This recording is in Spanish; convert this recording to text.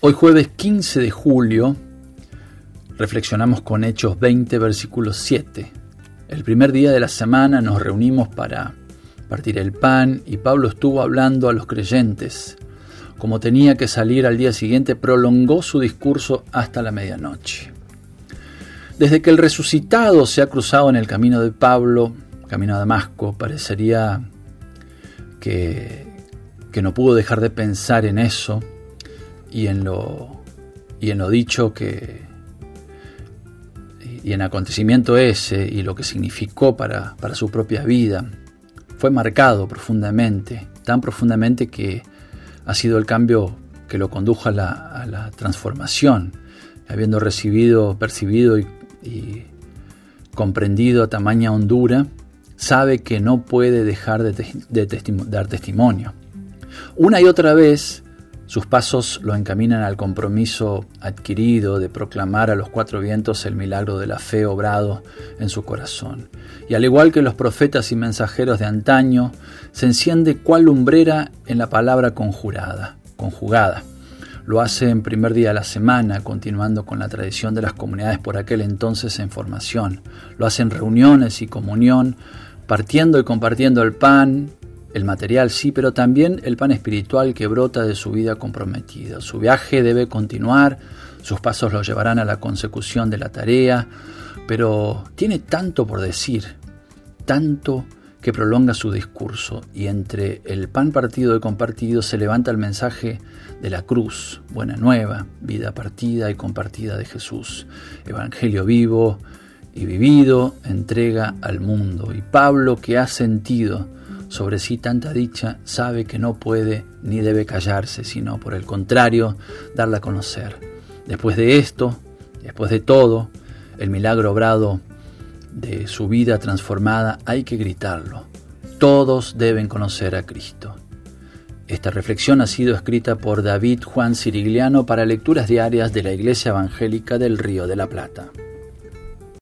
Hoy jueves 15 de julio reflexionamos con Hechos 20, versículo 7. El primer día de la semana nos reunimos para partir el pan y Pablo estuvo hablando a los creyentes. Como tenía que salir al día siguiente, prolongó su discurso hasta la medianoche. Desde que el resucitado se ha cruzado en el camino de Pablo, camino a Damasco, parecería que no pudo dejar de pensar en eso y en lo dicho y en acontecimiento ese y lo que significó para su propia vida. Fue marcado profundamente, tan profundamente que ha sido el cambio que lo condujo a la transformación, habiendo percibido y comprendido a tamaña hondura, sabe que no puede dejar de dar testimonio. Una y otra vez sus pasos lo encaminan al compromiso adquirido de proclamar a los cuatro vientos el milagro de la fe obrado en su corazón. Y al igual que los profetas y mensajeros de antaño, se enciende cual lumbrera en la palabra conjugada. Lo hace en primer día de la semana, continuando con la tradición de las comunidades por aquel entonces en formación. Lo hace en reuniones y comunión, partiendo y compartiendo el pan, el material sí, pero también el pan espiritual que brota de su vida comprometida. Su viaje debe continuar, sus pasos lo llevarán a la consecución de la tarea, pero tiene tanto por decir, tanto que prolonga su discurso, y entre el pan partido y compartido se levanta el mensaje de la cruz, buena nueva, vida partida y compartida de Jesús, evangelio vivo y vivido, entrega al mundo. Y Pablo, que ha sentido sobre sí tanta dicha, sabe que no puede ni debe callarse, sino por el contrario, darla a conocer. Después de esto, después de todo, el milagro obrado de su vida transformada, hay que gritarlo. Todos deben conocer a Cristo. Esta reflexión ha sido escrita por David Juan Cirigliano para lecturas diarias de la Iglesia Evangélica del Río de la Plata.